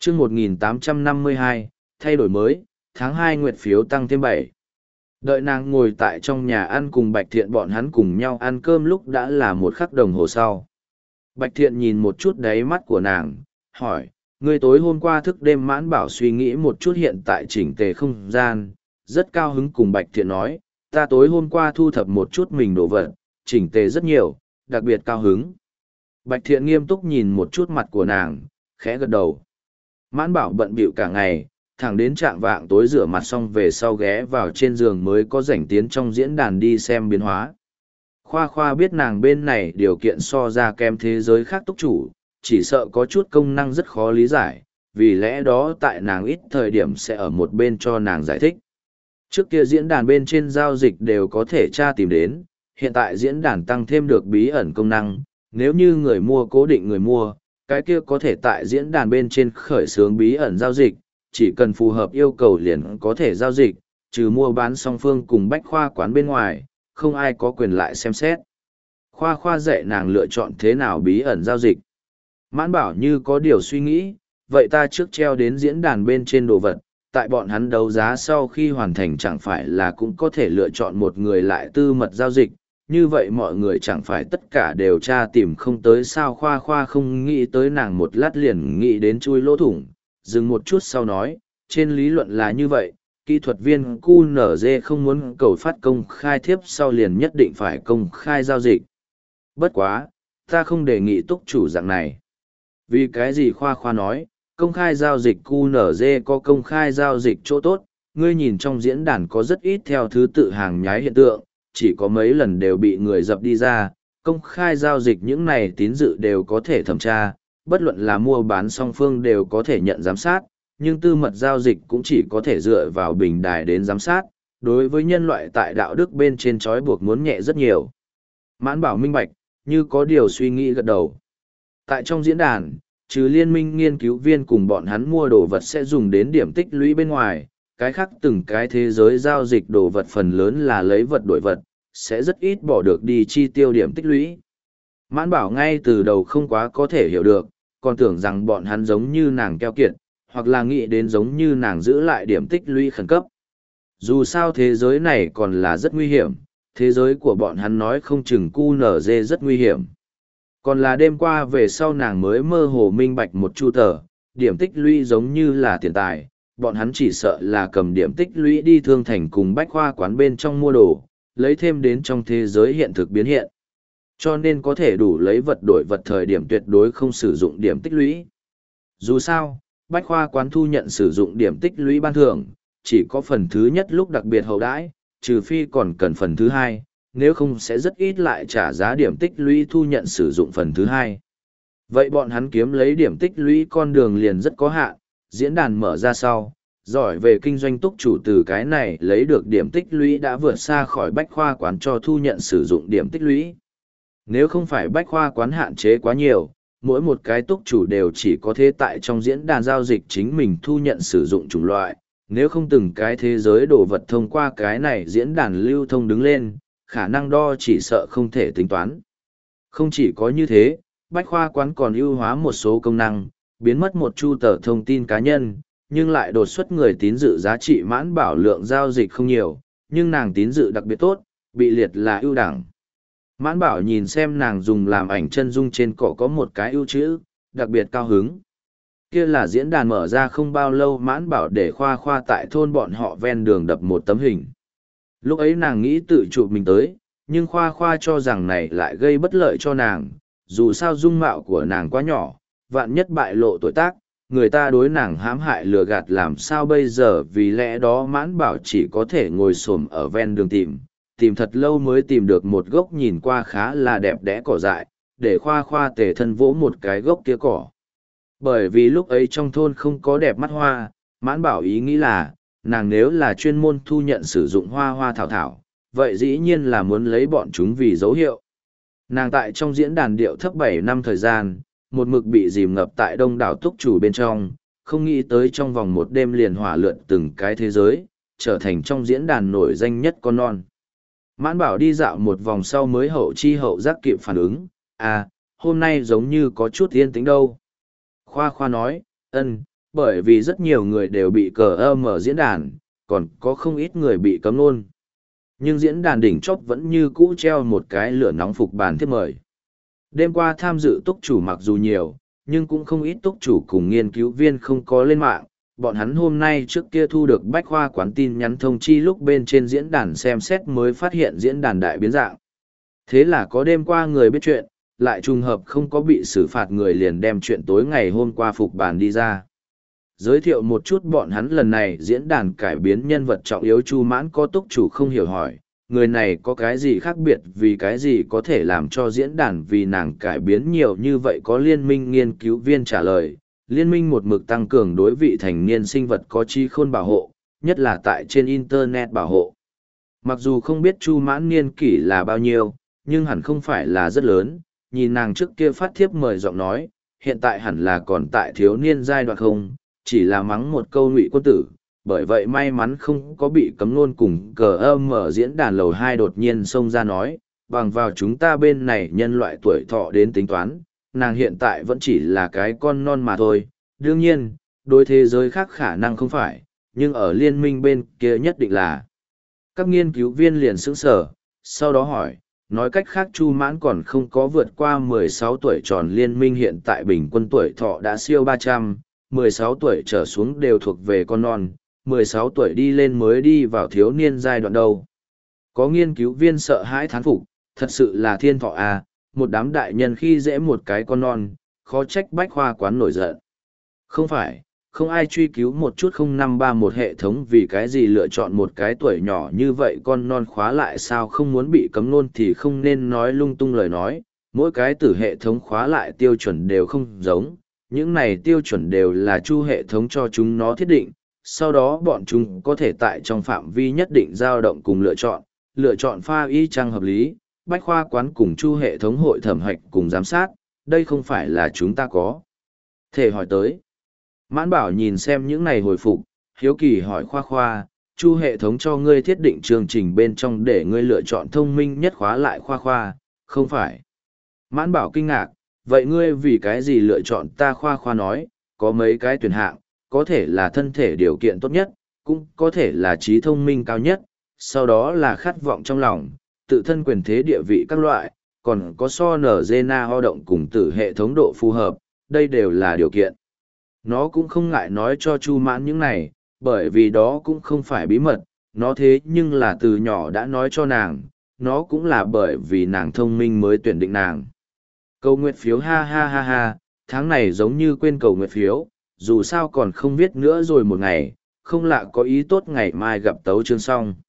chương 1852, thay đổi mới, tháng 2 nguyệt phiếu tăng thêm 7. Đợi nàng ngồi tại trong nhà ăn cùng Bạch Thiện bọn hắn cùng nhau ăn cơm lúc đã là một khắc đồng hồ sau. Bạch Thiện nhìn một chút đáy mắt của nàng, hỏi, ngươi tối hôm qua thức đêm Mãn Bảo suy nghĩ một chút hiện tại chỉnh tề không gian, rất cao hứng cùng Bạch Thiện nói, ta tối hôm qua thu thập một chút mình đồ vật, chỉnh tề rất nhiều, đặc biệt cao hứng. Bạch Thiện nghiêm túc nhìn một chút mặt của nàng, khẽ gật đầu. Mãn Bảo bận bịu cả ngày, thẳng đến trạng vạng tối rửa mặt xong về sau ghé vào trên giường mới có rảnh tiến trong diễn đàn đi xem biến hóa. Khoa Khoa biết nàng bên này điều kiện so ra kém thế giới khác túc chủ, chỉ sợ có chút công năng rất khó lý giải, vì lẽ đó tại nàng ít thời điểm sẽ ở một bên cho nàng giải thích. Trước kia diễn đàn bên trên giao dịch đều có thể tra tìm đến, hiện tại diễn đàn tăng thêm được bí ẩn công năng, nếu như người mua cố định người mua, cái kia có thể tại diễn đàn bên trên khởi xướng bí ẩn giao dịch, chỉ cần phù hợp yêu cầu liền có thể giao dịch, trừ mua bán song phương cùng bách khoa quán bên ngoài, không ai có quyền lại xem xét. Khoa Khoa dạy nàng lựa chọn thế nào bí ẩn giao dịch. Mãn Bảo như có điều suy nghĩ, vậy ta trước treo đến diễn đàn bên trên đồ vật, tại bọn hắn đấu giá sau khi hoàn thành chẳng phải là cũng có thể lựa chọn một người lại tư mật giao dịch, như vậy mọi người chẳng phải tất cả đều tra tìm không tới sao. Khoa Khoa không nghĩ tới nàng một lát liền nghĩ đến chui lỗ thủng, dừng một chút sau nói, trên lý luận là như vậy, kỹ thuật viên QNZ không muốn cầu phát công khai thiếp sau liền nhất định phải công khai giao dịch. Bất quá, ta không đề nghị túc chủ dạng này. Vì cái gì? Khoa Khoa nói, công khai giao dịch QNZ có công khai giao dịch chỗ tốt, ngươi nhìn trong diễn đàn có rất ít theo thứ tự hàng nhái hiện tượng, chỉ có mấy lần đều bị người dập đi ra, công khai giao dịch những này tín dự đều có thể thẩm tra, bất luận là mua bán song phương đều có thể nhận giám sát, nhưng tư mật giao dịch cũng chỉ có thể dựa vào bình đài đến giám sát, đối với nhân loại tại đạo đức bên trên trói buộc muốn nhẹ rất nhiều. Mãn Bảo minh bạch, như có điều suy nghĩ gật đầu. Tại trong diễn đàn, trừ liên minh nghiên cứu viên cùng bọn hắn mua đồ vật sẽ dùng đến điểm tích lũy bên ngoài, cái khác từng cái thế giới giao dịch đồ vật phần lớn là lấy vật đổi vật, sẽ rất ít bỏ được đi chi tiêu điểm tích lũy. Mãn Bảo ngay từ đầu không quá có thể hiểu được, còn tưởng rằng bọn hắn giống như nàng keo kiệt, hoặc là nghĩ đến giống như nàng giữ lại điểm tích lũy khẩn cấp. Dù sao thế giới này còn là rất nguy hiểm, thế giới của bọn hắn nói không chừng QNZ rất nguy hiểm. Còn là đêm qua về sau nàng mới mơ hồ minh bạch một chu tờ, điểm tích lũy giống như là tiền tài, bọn hắn chỉ sợ là cầm điểm tích lũy đi thương thành cùng bách khoa quán bên trong mua đồ, lấy thêm đến trong thế giới hiện thực biến hiện. Cho nên có thể đủ lấy vật đổi vật thời điểm tuyệt đối không sử dụng điểm tích lũy. Dù sao, bách khoa quán thu nhận sử dụng điểm tích lũy ban thưởng, chỉ có phần thứ nhất lúc đặc biệt hậu đãi, trừ phi còn cần phần thứ hai, nếu không sẽ rất ít lại trả giá điểm tích lũy thu nhận sử dụng phần thứ hai. Vậy bọn hắn kiếm lấy điểm tích lũy con đường liền rất có hạn, diễn đàn mở ra sau, giỏi về kinh doanh túc chủ từ cái này lấy được điểm tích lũy đã vượt xa khỏi bách khoa quán cho thu nhận sử dụng điểm tích lũy. Nếu không phải bách khoa quán hạn chế quá nhiều, mỗi một cái túc chủ đều chỉ có thể tại trong diễn đàn giao dịch chính mình thu nhận sử dụng chủng loại, nếu không từng cái thế giới đồ vật thông qua cái này diễn đàn lưu thông đứng lên, khả năng đo chỉ sợ không thể tính toán. Không chỉ có như thế, bách khoa quán còn ưu hóa một số công năng, biến mất một chu tờ thông tin cá nhân, nhưng lại đột xuất người tín dự giá trị. Mãn Bảo lượng giao dịch không nhiều, nhưng nàng tín dự đặc biệt tốt, bị liệt là ưu đẳng. Mãn Bảo nhìn xem nàng dùng làm ảnh chân dung trên cỏ có một cái ưu chữ, đặc biệt cao hứng. Kia là diễn đàn mở ra không bao lâu Mãn Bảo để Khoa Khoa tại thôn bọn họ ven đường đập một tấm hình. Lúc ấy nàng nghĩ tự chụp mình tới, nhưng Khoa Khoa cho rằng này lại gây bất lợi cho nàng, dù sao dung mạo của nàng quá nhỏ, vạn nhất bại lộ tuổi tác, người ta đối nàng hãm hại lừa gạt làm sao bây giờ. Vì lẽ đó Mãn Bảo chỉ có thể ngồi xổm ở ven đường tìm thật lâu mới tìm được một gốc nhìn qua khá là đẹp đẽ cỏ dại, để Khoa Khoa tề thân vỗ một cái gốc kia cỏ. Bởi vì lúc ấy trong thôn không có đẹp mắt hoa, Mãn Bảo ý nghĩ là, nàng nếu là chuyên môn thu nhận sử dụng hoa hoa thảo thảo, vậy dĩ nhiên là muốn lấy bọn chúng vì dấu hiệu. Nàng tại trong diễn đàn điệu thấp 7 năm thời gian, một mực bị dìm ngập tại đông đảo túc chủ bên trong, không nghĩ tới trong vòng một đêm liền hỏa lượn từng cái thế giới, trở thành trong diễn đàn nổi danh nhất con non. Mãn Bảo đi dạo một vòng sau mới hậu chi hậu giác kịp phản ứng, à, hôm nay giống như có chút yên tĩnh đâu. Khoa Khoa nói, Bởi vì rất nhiều người đều bị cờ ơ mở diễn đàn, còn có không ít người bị cấm luôn. Nhưng diễn đàn đỉnh chóp vẫn như cũ treo một cái lửa nóng phục bàn thiếp mời. Đêm qua tham dự túc chủ mặc dù nhiều, nhưng cũng không ít túc chủ cùng nghiên cứu viên không có lên mạng. Bọn hắn hôm nay trước kia thu được bách khoa quán tin nhắn thông chi lúc bên trên diễn đàn xem xét mới phát hiện diễn đàn đại biến dạng. Thế là có đêm qua người biết chuyện, lại trùng hợp không có bị xử phạt người liền đem chuyện tối ngày hôm qua phục bàn đi ra. Giới thiệu một chút bọn hắn lần này diễn đàn cải biến nhân vật trọng yếu Chu Mãn có túc chủ không hiểu hỏi, người này có cái gì khác biệt vì cái gì có thể làm cho diễn đàn vì nàng cải biến nhiều như vậy có liên minh nghiên cứu viên trả lời. Liên minh một mực tăng cường đối vị thành niên sinh vật có trí khôn bảo hộ, nhất là tại trên Internet bảo hộ. Mặc dù không biết Chu Mãn niên kỷ là bao nhiêu, nhưng hẳn không phải là rất lớn, nhìn nàng trước kia phát thiếp mời giọng nói, hiện tại hẳn là còn tại thiếu niên giai đoạn không, chỉ là mắng một câu ngụy quân tử, bởi vậy may mắn không có bị cấm luôn cùng cờ âm ở diễn đàn lầu 2 đột nhiên xông ra nói, bằng vào chúng ta bên này nhân loại tuổi thọ đến tính toán, nàng hiện tại vẫn chỉ là cái con non mà thôi, đương nhiên, đối thế giới khác khả năng không phải, nhưng ở liên minh bên kia nhất định là. Các nghiên cứu viên liền sững sờ, sau đó hỏi, nói cách khác Chu Mãn còn không có vượt qua 16 tuổi tròn liên minh hiện tại bình quân tuổi thọ đã siêu 300, 16 tuổi trở xuống đều thuộc về con non, 16 tuổi đi lên mới đi vào thiếu niên giai đoạn đâu. Có nghiên cứu viên sợ hãi thán phục, thật sự là thiên thọ à, một đám đại nhân khi dễ một cái con non, khó trách bách khoa quán nổi giận. Không phải, không ai truy cứu một chút 0531 hệ thống vì cái gì lựa chọn một cái tuổi nhỏ như vậy con non khóa lại sao không muốn bị cấm nôn thì không nên nói lung tung lời nói, mỗi cái tử hệ thống khóa lại tiêu chuẩn đều không giống, những này tiêu chuẩn đều là chu hệ thống cho chúng nó thiết định, sau đó bọn chúng có thể tại trong phạm vi nhất định dao động cùng lựa chọn pha y chang hợp lý, bách khoa quán cùng chu hệ thống hội thẩm hạch cùng giám sát, đây không phải là chúng ta có thể hỏi tới. Mãn Bảo nhìn xem những này hồi phục, hiếu kỳ hỏi Khoa Khoa, chu hệ thống cho ngươi thiết định chương trình bên trong để ngươi lựa chọn thông minh nhất khóa lại Khoa Khoa, không phải. Mãn Bảo kinh ngạc, vậy ngươi vì cái gì lựa chọn ta Khoa Khoa nói, có mấy cái tuyển hạng, có thể là thân thể điều kiện tốt nhất, cũng có thể là trí thông minh cao nhất, sau đó là khát vọng trong lòng, tự thân quyền thế địa vị các loại, còn có so nở Zena ho động cùng tử hệ thống độ phù hợp, đây đều là điều kiện. Nó cũng không ngại nói cho Chu Mãn những này, bởi vì đó cũng không phải bí mật, nó thế nhưng là từ nhỏ đã nói cho nàng, nó cũng là bởi vì nàng thông minh mới tuyển định nàng. Cầu nguyện phiếu ha ha ha ha, tháng này giống như quên cầu nguyện phiếu, dù sao còn không viết nữa rồi một ngày, không lạ có ý tốt ngày mai gặp tấu chương xong.